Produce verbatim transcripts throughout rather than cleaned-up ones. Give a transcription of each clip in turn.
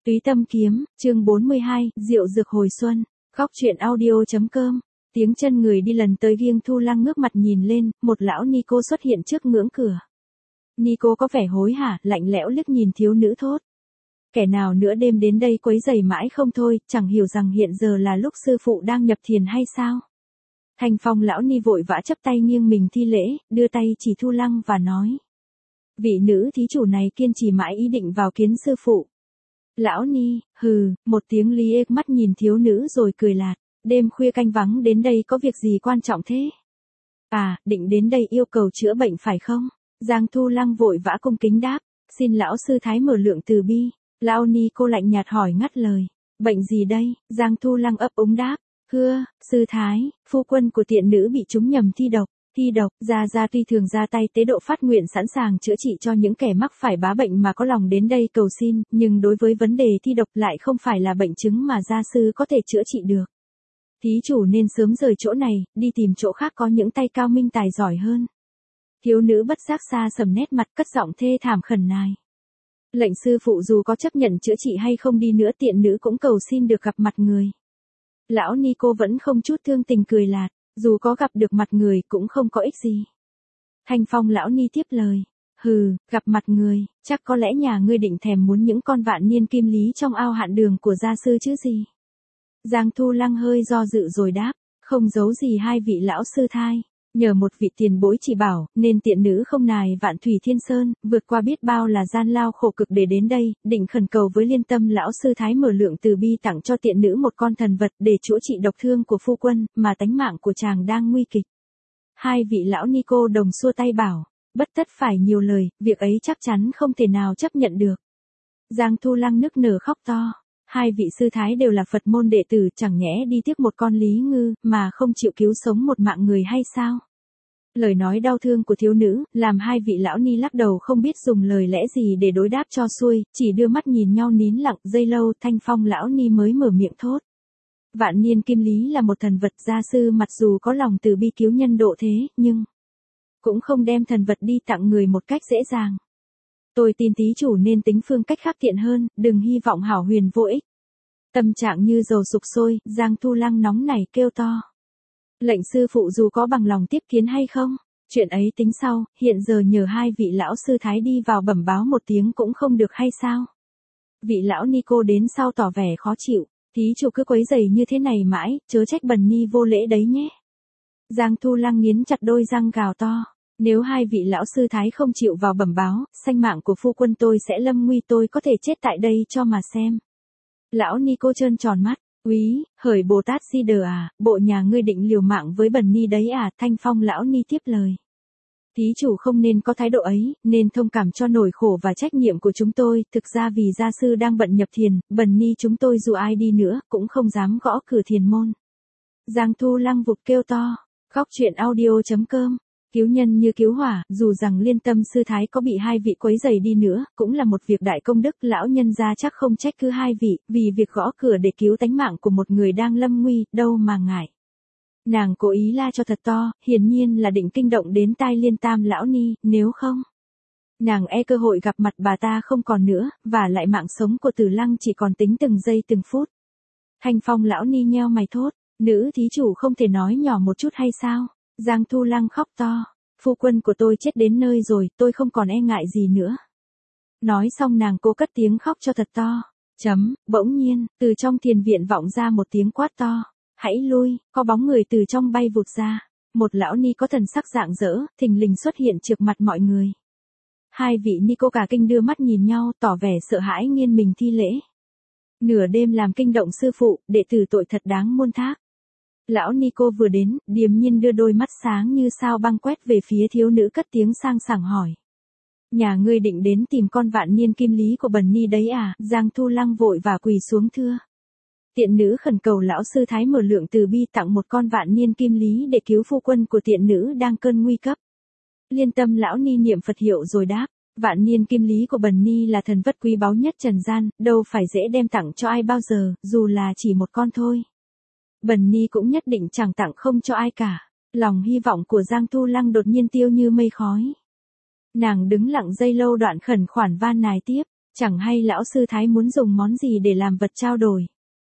Túy Tâm Kiếm, chương bốn mươi hai, Rượu Dược Hồi Xuân, góc truyện audio.com. Tiếng chân người đi lần tới Giêng Thu Lăng ngước mặt nhìn lên, một lão Nico xuất hiện trước ngưỡng cửa. Nico có vẻ hối hả, lạnh lẽo liếc nhìn thiếu nữ thốt. Kẻ nào nữa đêm đến đây quấy rầy mãi không thôi, chẳng hiểu rằng hiện giờ là lúc sư phụ đang nhập thiền hay sao? Thanh Phong lão ni vội vã chấp tay nghiêng mình thi lễ, đưa tay chỉ Thu Lăng và nói. Vị nữ thí chủ này kiên trì mãi ý định vào kiến sư phụ. Lão ni, hừ, một tiếng lý ê mắt nhìn thiếu nữ rồi cười lạt, đêm khuya canh vắng đến đây có việc gì quan trọng thế? À, định đến đây yêu cầu chữa bệnh phải không? Giang Thu Lăng vội vã cung kính đáp, xin lão sư thái mở lượng từ bi. Lão ni cô lạnh nhạt hỏi ngắt lời, bệnh gì đây? Giang Thu Lăng ấp úng đáp, hưa, sư thái, phu quân của tiện nữ bị trúng nhầm thi độc. Thi độc, Gia Gia tuy thường ra tay tế độ phát nguyện sẵn sàng chữa trị cho những kẻ mắc phải bá bệnh mà có lòng đến đây cầu xin, nhưng đối với vấn đề thi độc lại không phải là bệnh chứng mà gia sư có thể chữa trị được. Thí chủ nên sớm rời chỗ này, đi tìm chỗ khác có những tay cao minh tài giỏi hơn. Thiếu nữ bất giác xa sầm nét mặt cất giọng thê thảm khẩn nài. Lệnh sư phụ dù có chấp nhận chữa trị hay không đi nữa tiện nữ cũng cầu xin được gặp mặt người. Lão Nico vẫn không chút thương tình cười lạt. Dù có gặp được mặt người cũng không có ích gì. Thanh Phong lão ni tiếp lời. Hừ, gặp mặt người, chắc có lẽ nhà ngươi định thèm muốn những con vạn niên kim lý trong ao hạn đường của gia sư chứ gì. Giang Thu Lăng hơi do dự rồi đáp, không giấu gì hai vị lão sư thai. Nhờ một vị tiền bối chỉ bảo, nên tiện nữ không nài vạn thủy thiên sơn, vượt qua biết bao là gian lao khổ cực để đến đây, định khẩn cầu với liên tâm lão sư thái mở lượng từ bi tặng cho tiện nữ một con thần vật để chữa trị độc thương của phu quân, mà tánh mạng của chàng đang nguy kịch. Hai vị lão Nico đồng xua tay bảo, bất tất phải nhiều lời, việc ấy chắc chắn không thể nào chấp nhận được. Giang Thu Lăng nức nở khóc to. Hai vị sư thái đều là Phật môn đệ tử, chẳng nhẽ đi tiếp một con lý ngư, mà không chịu cứu sống một mạng người hay sao? Lời nói đau thương của thiếu nữ, làm hai vị lão ni lắc đầu không biết dùng lời lẽ gì để đối đáp cho xuôi, chỉ đưa mắt nhìn nhau nín lặng giây lâu. Thanh Phong lão ni mới mở miệng thốt. Vạn niên kim lý là một thần vật, gia sư mặc dù có lòng từ bi cứu nhân độ thế, nhưng cũng không đem thần vật đi tặng người một cách dễ dàng. Tôi tin thí chủ nên tính phương cách khác tiện hơn, đừng hy vọng hảo huyền vô ích. Tâm trạng như dầu sục sôi, Giang Thu Lăng nóng nảy kêu to. Lệnh sư phụ dù có bằng lòng tiếp kiến hay không, chuyện ấy tính sau, hiện giờ nhờ hai vị lão sư thái đi vào bẩm báo một tiếng cũng không được hay sao? Vị lão Nico đến sau tỏ vẻ khó chịu, thí chủ cứ quấy rầy như thế này mãi, chớ trách bần ni vô lễ đấy nhé. Giang Thu Lăng nghiến chặt đôi răng gào to. Nếu hai vị lão sư thái không chịu vào bẩm báo, sanh mạng của phu quân tôi sẽ lâm nguy, tôi có thể chết tại đây cho mà xem. Lão Nico trơn tròn mắt, úy, hởi Bồ Tát Di Đờ à, bộ nhà ngươi định liều mạng với bần ni đấy à? Thanh Phong lão ni tiếp lời. Thí chủ không nên có thái độ ấy, nên thông cảm cho nỗi khổ và trách nhiệm của chúng tôi, thực ra vì gia sư đang bận nhập thiền, bần ni chúng tôi dù ai đi nữa, cũng không dám gõ cửa thiền môn. Giang Thu Lăng vụt kêu to, góc truyện audio.com. Cứu nhân như cứu hỏa, dù rằng liên tâm sư thái có bị hai vị quấy rầy đi nữa, cũng là một việc đại công đức, lão nhân gia chắc không trách cứ hai vị, vì việc gõ cửa để cứu tánh mạng của một người đang lâm nguy, đâu mà ngại. Nàng cố ý la cho thật to, hiển nhiên là định kinh động đến tai liên tam lão ni, nếu không, nàng e cơ hội gặp mặt bà ta không còn nữa, và lại mạng sống của Tử Lăng chỉ còn tính từng giây từng phút. Thanh Phong lão ni nheo mày thốt, nữ thí chủ không thể nói nhỏ một chút hay sao? Giang Thu Lăng khóc to, phu quân của tôi chết đến nơi rồi, tôi không còn e ngại gì nữa. Nói xong nàng cố cất tiếng khóc cho thật to. Chấm, bỗng nhiên, từ trong thiền viện vọng ra một tiếng quát to. Hãy lui, có bóng người từ trong bay vụt ra. Một lão ni có thần sắc rạng rỡ, thình lình xuất hiện trước mặt mọi người. Hai vị ni cô cả kinh đưa mắt nhìn nhau, tỏ vẻ sợ hãi nghiêng mình thi lễ. Nửa đêm làm kinh động sư phụ, đệ tử tội thật đáng muôn thác. Lão Nico vừa đến, điềm nhiên đưa đôi mắt sáng như sao băng quét về phía thiếu nữ cất tiếng sang sảng hỏi. Nhà ngươi định đến tìm con vạn niên kim lý của bần ni đấy à? Giang Thu Lăng vội và quỳ xuống thưa. Tiện nữ khẩn cầu lão sư thái mở lượng từ bi tặng một con vạn niên kim lý để cứu phu quân của tiện nữ đang cơn nguy cấp. Liên tâm lão ni niệm Phật hiệu rồi đáp. Vạn niên kim lý của bần ni là thần vật quý báu nhất trần gian, đâu phải dễ đem tặng cho ai bao giờ, dù là chỉ một con thôi. Bần ni cũng nhất định chẳng tặng không cho ai cả. Lòng hy vọng của Giang Thu Lăng đột nhiên tiêu như mây khói. Nàng đứng lặng giây lâu đoạn khẩn khoản van nài tiếp. Chẳng hay lão sư thái muốn dùng món gì để làm vật trao đổi.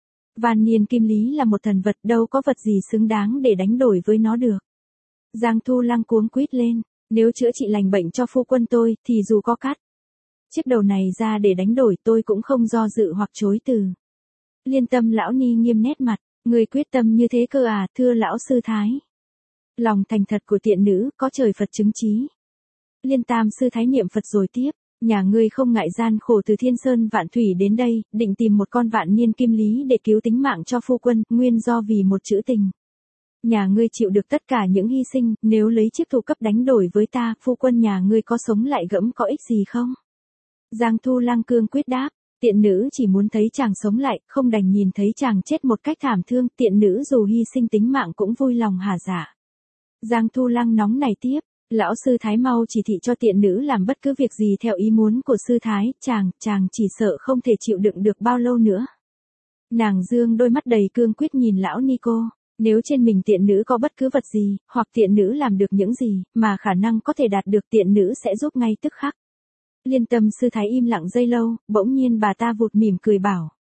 Vạn niên kim lý là một thần vật, đâu có vật gì xứng đáng để đánh đổi với nó được. Giang Thu Lăng cuống quýt lên, nếu chữa trị lành bệnh cho phu quân tôi, thì dù có cắt chiếc đầu này ra để đánh đổi tôi cũng không do dự hoặc chối từ. Liên Tâm lão ni nghiêm nét mặt, người quyết tâm như thế cơ à, thưa lão sư thái. Lòng thành thật của tiện nữ, có trời Phật chứng chí. Liên Tam sư thái niệm Phật rồi tiếp, nhà ngươi không ngại gian khổ từ Thiên Sơn Vạn Thủy đến đây, định tìm một con vạn niên kim lý để cứu tính mạng cho phu quân, nguyên do vì một chữ tình. Nhà ngươi chịu được tất cả những hy sinh, nếu lấy chiếc thủ cấp đánh đổi với ta, phu quân nhà ngươi có sống lại gẫm có ích gì không? Giang Thu Lăng cương quyết đáp, tiện nữ chỉ muốn thấy chàng sống lại, không đành nhìn thấy chàng chết một cách thảm thương, tiện nữ dù hy sinh tính mạng cũng vui lòng hả dạ. Giang Thu Lăng nóng nảy tiếp, lão sư thái mau chỉ thị cho tiện nữ làm bất cứ việc gì theo ý muốn của sư thái, chàng, chàng chỉ sợ không thể chịu đựng được bao lâu nữa. Nàng dương đôi mắt đầy cương quyết nhìn lão Nico, nếu trên mình tiện nữ có bất cứ vật gì, hoặc tiện nữ làm được những gì, mà khả năng có thể đạt được tiện nữ sẽ giúp ngay tức khắc. Liên Tâm sư thái im lặng giây lâu, bỗng nhiên bà ta vụt mỉm cười bảo.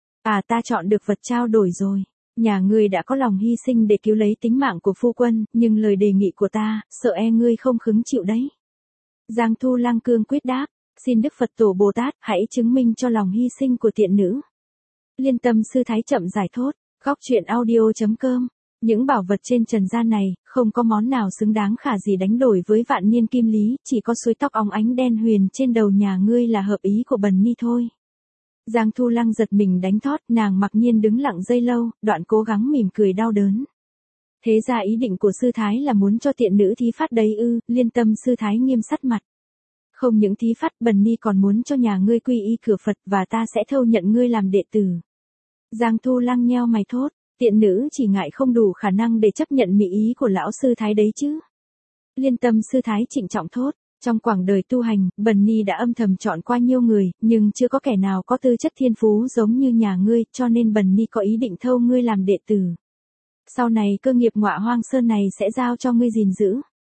À ta chọn được vật trao đổi rồi. Nhà ngươi đã có lòng hy sinh để cứu lấy tính mạng của phu quân, nhưng lời đề nghị của ta, sợ e ngươi không khứng chịu đấy. Giang Thu Lăng cương quyết đáp, xin Đức Phật Tổ Bồ Tát hãy chứng minh cho lòng hy sinh của tiện nữ. Liên Tâm sư thái chậm giải thốt, góc truyện audio chấm com. Những bảo vật trên trần gian này, không có món nào xứng đáng khả gì đánh đổi với vạn niên kim lý, chỉ có suối tóc óng ánh đen huyền trên đầu nhà ngươi là hợp ý của bần ni thôi. Giang Thu Lăng giật mình đánh thót, nàng mặc nhiên đứng lặng giây lâu, đoạn cố gắng mỉm cười đau đớn. Thế ra ý định của sư thái là muốn cho tiện nữ thí phát đấy ư? Liên Tâm sư thái nghiêm sắt mặt. Không những thí phát, bần ni còn muốn cho nhà ngươi quy y cửa Phật và ta sẽ thâu nhận ngươi làm đệ tử. Giang Thu Lăng nheo mày thốt, tiện nữ chỉ ngại không đủ khả năng để chấp nhận mỹ ý của lão sư thái đấy chứ. Liên Tâm sư thái trịnh trọng thốt. Trong quãng đời tu hành, bần ni đã âm thầm chọn qua nhiêu người, nhưng chưa có kẻ nào có tư chất thiên phú giống như nhà ngươi, cho nên bần ni có ý định thâu ngươi làm đệ tử. Sau này cơ nghiệp Ngọa Hoang Sơn này sẽ giao cho ngươi gìn giữ.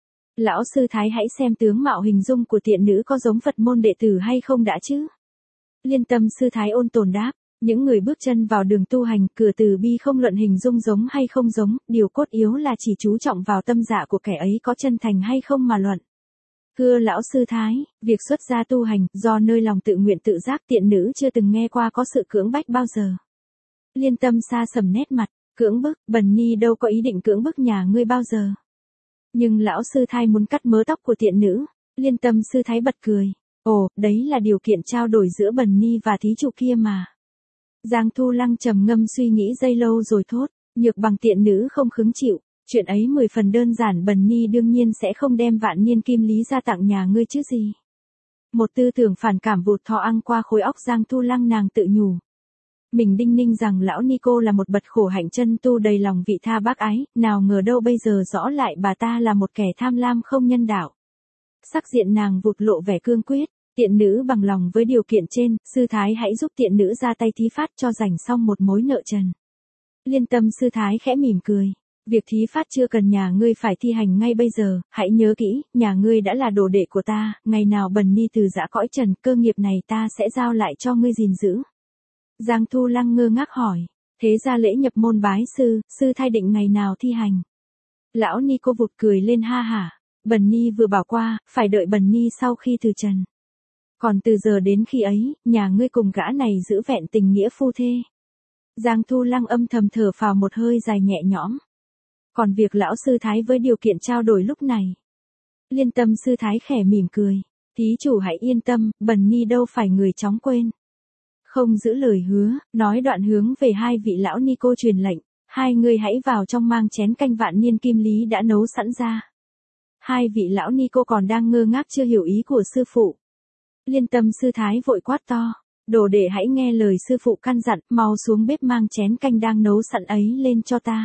Lão sư thái hãy xem tướng mạo hình dung của tiện nữ có giống Phật môn đệ tử hay không đã chứ. Liên Tâm sư thái ôn tồn đáp, những người bước chân vào đường tu hành, cửa từ bi không luận hình dung giống hay không giống, điều cốt yếu là chỉ chú trọng vào tâm dạ của kẻ ấy có chân thành hay không mà luận. Thưa lão sư thái, việc xuất gia tu hành, do nơi lòng tự nguyện tự giác, tiện nữ chưa từng nghe qua có sự cưỡng bách bao giờ. Liên Tâm xa sầm nét mặt, cưỡng bức, bần ni đâu có ý định cưỡng bức nhà ngươi bao giờ. Nhưng lão sư thái muốn cắt mớ tóc của tiện nữ. Liên Tâm sư thái bật cười, ồ, đấy là điều kiện trao đổi giữa bần ni và thí chủ kia mà. Giang Thu Lăng trầm ngâm suy nghĩ giây lâu rồi thốt, nhược bằng tiện nữ không khứng chịu. Chuyện ấy mười phần đơn giản, bần ni đương nhiên sẽ không đem vạn niên kim lý ra tặng nhà ngươi chứ gì. Một tư tưởng phản cảm vụt thò ăn qua khối óc Giang Thu Lăng, nàng tự nhủ. Mình đinh ninh rằng lão Nico là một bậc khổ hạnh chân tu đầy lòng vị tha bác ái, nào ngờ đâu bây giờ rõ lại bà ta là một kẻ tham lam không nhân đạo. Sắc diện nàng vụt lộ vẻ cương quyết, tiện nữ bằng lòng với điều kiện trên, sư thái hãy giúp tiện nữ ra tay thí phát cho rảnh xong một mối nợ trần. Liên Tâm sư thái khẽ mỉm cười. Việc thí phát chưa cần nhà ngươi phải thi hành ngay bây giờ, hãy nhớ kỹ, nhà ngươi đã là đồ đệ của ta, ngày nào bần ni từ giã cõi trần, cơ nghiệp này ta sẽ giao lại cho ngươi gìn giữ. Giang Thu Lăng ngơ ngác hỏi, thế ra lễ nhập môn bái sư, sư thái định ngày nào thi hành? Lão Nico vụt cười lên ha hả, bần ni vừa bảo qua, phải đợi bần ni sau khi từ trần. Còn từ giờ đến khi ấy, nhà ngươi cùng gã này giữ vẹn tình nghĩa phu thê. Giang Thu Lăng âm thầm thở phào một hơi dài nhẹ nhõm. Còn việc lão sư thái với điều kiện trao đổi lúc này. Liên Tâm sư thái khẽ mỉm cười. Thí chủ hãy yên tâm, bần ni đâu phải người chóng quên. Không giữ lời hứa, nói đoạn hướng về hai vị lão Nico truyền lệnh. Hai người hãy vào trong mang chén canh vạn niên kim lý đã nấu sẵn ra. Hai vị lão Nico còn đang ngơ ngác chưa hiểu ý của sư phụ. Liên Tâm sư thái vội quát to. Đồ đệ hãy nghe lời sư phụ căn dặn, mau xuống bếp mang chén canh đang nấu sẵn ấy lên cho ta.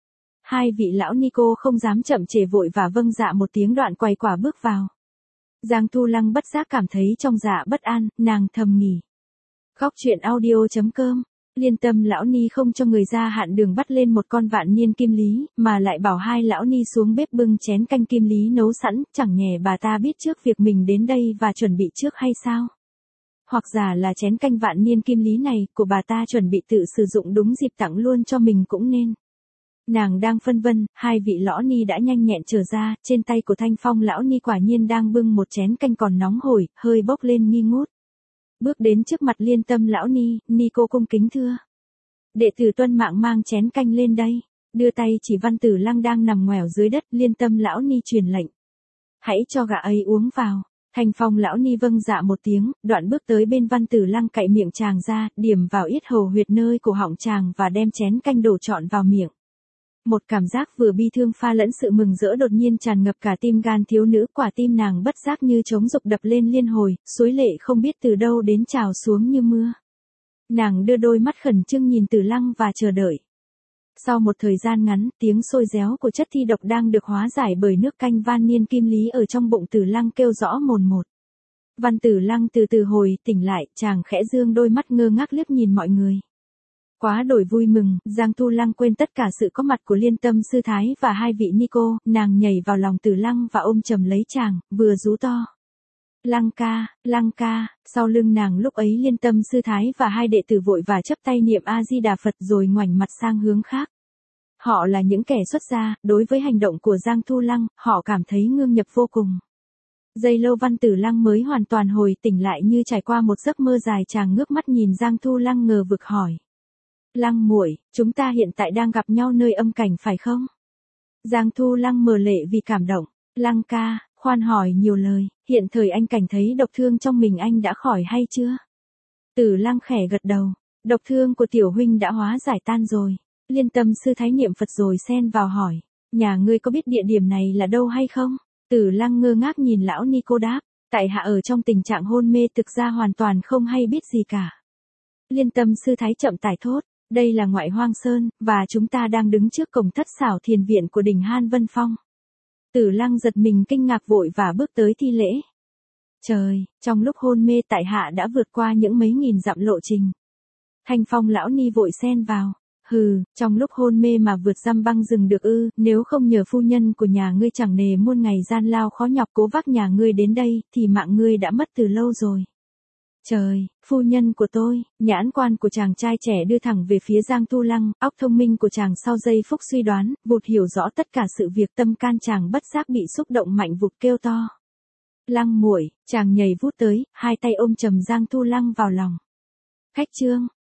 Hai vị lão Nico không dám chậm trễ vội và vâng dạ một tiếng, đoạn quay quả bước vào. Giang Thu Lăng bất giác cảm thấy trong dạ bất an, nàng thầm nghỉ. Góc truyện audio chấm com. Liên Tâm lão ni không cho người ra hạn đường bắt lên một con vạn niên kim lý, mà lại bảo hai lão ni xuống bếp bưng chén canh kim lý nấu sẵn, chẳng nhè bà ta biết trước việc mình đến đây và chuẩn bị trước hay sao? Hoặc giả là chén canh vạn niên kim lý này, của bà ta chuẩn bị tự sử dụng đúng dịp tặng luôn cho mình cũng nên. Nàng đang phân vân, hai vị lão ni đã nhanh nhẹn trở ra, trên tay của Thanh Phong lão ni quả nhiên đang bưng một chén canh còn nóng hổi, hơi bốc lên nghi ngút. Bước đến trước mặt Liên Tâm lão ni, ni cô cung kính thưa. Đệ tử tuân mạng mang chén canh lên đây, đưa tay chỉ Văn Tử Lăng đang nằm ngoẻo dưới đất, Liên Tâm lão ni truyền lệnh. Hãy cho gã ấy uống vào. Thanh Phong lão ni vâng dạ một tiếng, đoạn bước tới bên Văn Tử Lăng cạy miệng chàng ra, điểm vào yết hầu huyệt nơi cổ họng chàng và đem chén canh đổ trọn vào miệng. Một cảm giác vừa bi thương pha lẫn sự mừng rỡ đột nhiên tràn ngập cả tim gan thiếu nữ, quả tim nàng bất giác như trống dục đập lên liên hồi, suối lệ không biết từ đâu đến trào xuống như mưa. Nàng đưa đôi mắt khẩn trương nhìn Tử Lăng và chờ đợi. Sau một thời gian ngắn, tiếng sôi réo của chất thi độc đang được hóa giải bởi nước canh van niên kim lý ở trong bụng Tử Lăng kêu rõ mồn một. Văn Tử Lăng từ từ hồi tỉnh lại, chàng khẽ dương đôi mắt ngơ ngác liếc nhìn mọi người. Quá đổi vui mừng, Giang Thu Lăng quên tất cả sự có mặt của Liên Tâm sư thái và hai vị ni cô, nàng nhảy vào lòng Tử Lăng và ôm chầm lấy chàng, vừa rú to. Lăng ca, Lăng ca, sau lưng nàng lúc ấy Liên Tâm sư thái và hai đệ tử vội và chấp tay niệm A-di-đà Phật rồi ngoảnh mặt sang hướng khác. Họ là những kẻ xuất gia, đối với hành động của Giang Thu Lăng, họ cảm thấy ngương nhập vô cùng. Giây lâu Văn Tử Lăng mới hoàn toàn hồi tỉnh lại như trải qua một giấc mơ dài, chàng ngước mắt nhìn Giang Thu Lăng ngờ vực hỏi. Lăng muội, chúng ta hiện tại đang gặp nhau nơi âm cảnh phải không? Giang Thu Lăng mờ lệ vì cảm động. Lăng ca, khoan hỏi nhiều lời, hiện thời anh cảnh thấy độc thương trong mình anh đã khỏi hay chưa? Tử Lăng khẽ gật đầu, độc thương của tiểu huynh đã hóa giải tan rồi. Liên Tâm sư thái niệm Phật rồi xen vào hỏi, nhà ngươi có biết địa điểm này là đâu hay không? Tử Lăng ngơ ngác nhìn lão ni cô đáp, tại hạ ở trong tình trạng hôn mê thực ra hoàn toàn không hay biết gì cả. Liên Tâm sư thái chậm tải thốt, đây là ngoại hoang sơn, và chúng ta đang đứng trước cổng thất xảo thiền viện của đỉnh Han Vân Phong. Tử Lăng giật mình kinh ngạc vội và bước tới thi lễ. Trời, trong lúc hôn mê tại hạ đã vượt qua những mấy nghìn dặm lộ trình. Thanh Phong lão ni vội xen vào. Hừ, trong lúc hôn mê mà vượt dăm băng rừng được ư, nếu không nhờ phu nhân của nhà ngươi chẳng nề muôn ngày gian lao khó nhọc cố vác nhà ngươi đến đây, thì mạng ngươi đã mất từ lâu rồi. Trời, phu nhân của tôi, nhãn quan của chàng trai trẻ đưa thẳng về phía Giang Thu Lăng, óc thông minh của chàng sau giây phút suy đoán, vụt hiểu rõ tất cả sự việc, tâm can chàng bất giác bị xúc động mạnh vụt kêu to. Lăng muội, chàng nhảy vút tới, hai tay ôm chầm Giang Thu Lăng vào lòng. Khách trương,